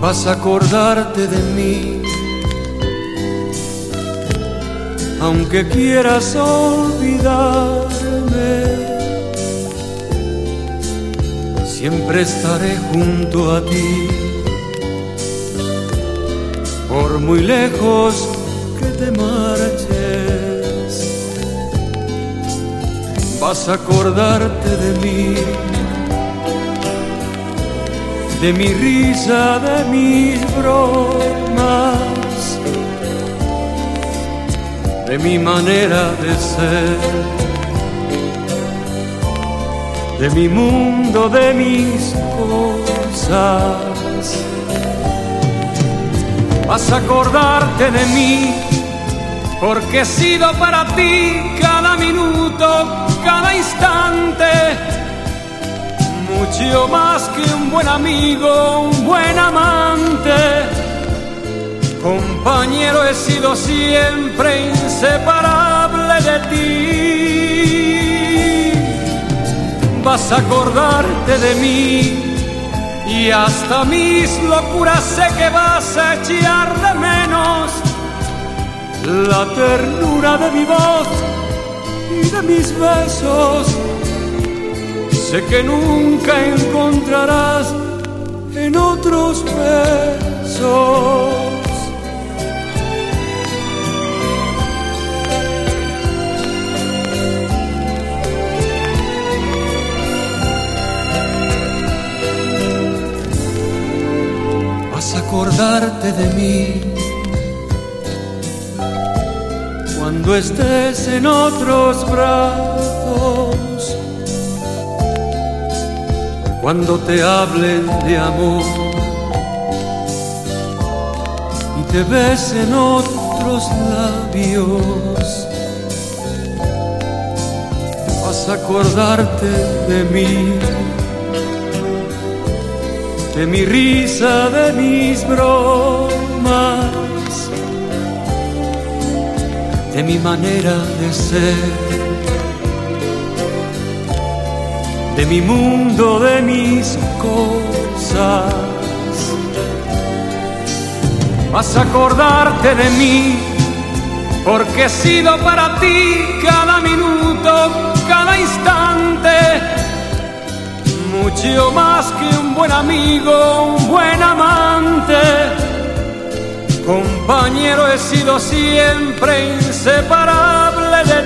vas a acordarte de mí, aunque quieras olvidarme. Siempre estaré junto a ti, por muy lejos que te marches. Vas a acordarte de mí, de mi risa, de mis bromas, de mi manera de ser, de mi mundo, de mis cosas. Vas a acordarte de mí, porque he sido para ti cada minuto, cada instante, mucho más que un buen amigo, un buen amante. Compañero, he sido siempre inseparable de ti. Vas a acordarte de mí, y hasta mis locuras sé que vas a echar de menos la ternura de mi voz y de mis besos. Sé que nunca encontrarás en otros besos. Vas a acordarte de mí cuando estés en otros brazos, cuando te hablen de amor y te besen otros labios. Vas a acordarte de mí, de mi risa, de mis bromas, de mi manera de ser, de mi mundo, de mis cosas. Vas a acordarte de mí, porque he sido para ti cada minuto, cada instante, mucho más que un buen amigo, un buen amante. Compañero, he sido siempre inseparable de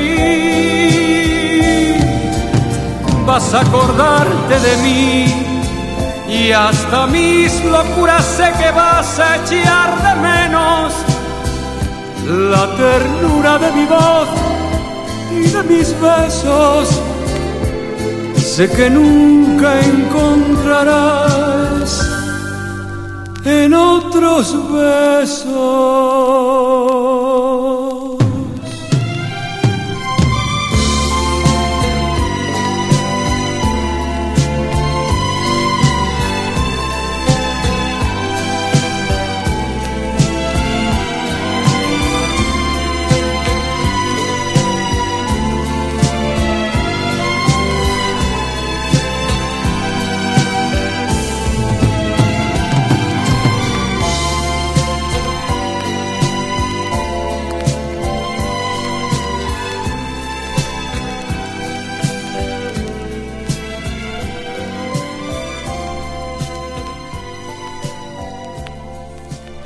ti. Vas a acordarte de mí, y hasta mis locuras sé que vas a echar de menos la ternura de mi voz y de mis besos. Sé que nunca encontrarás en otros besos.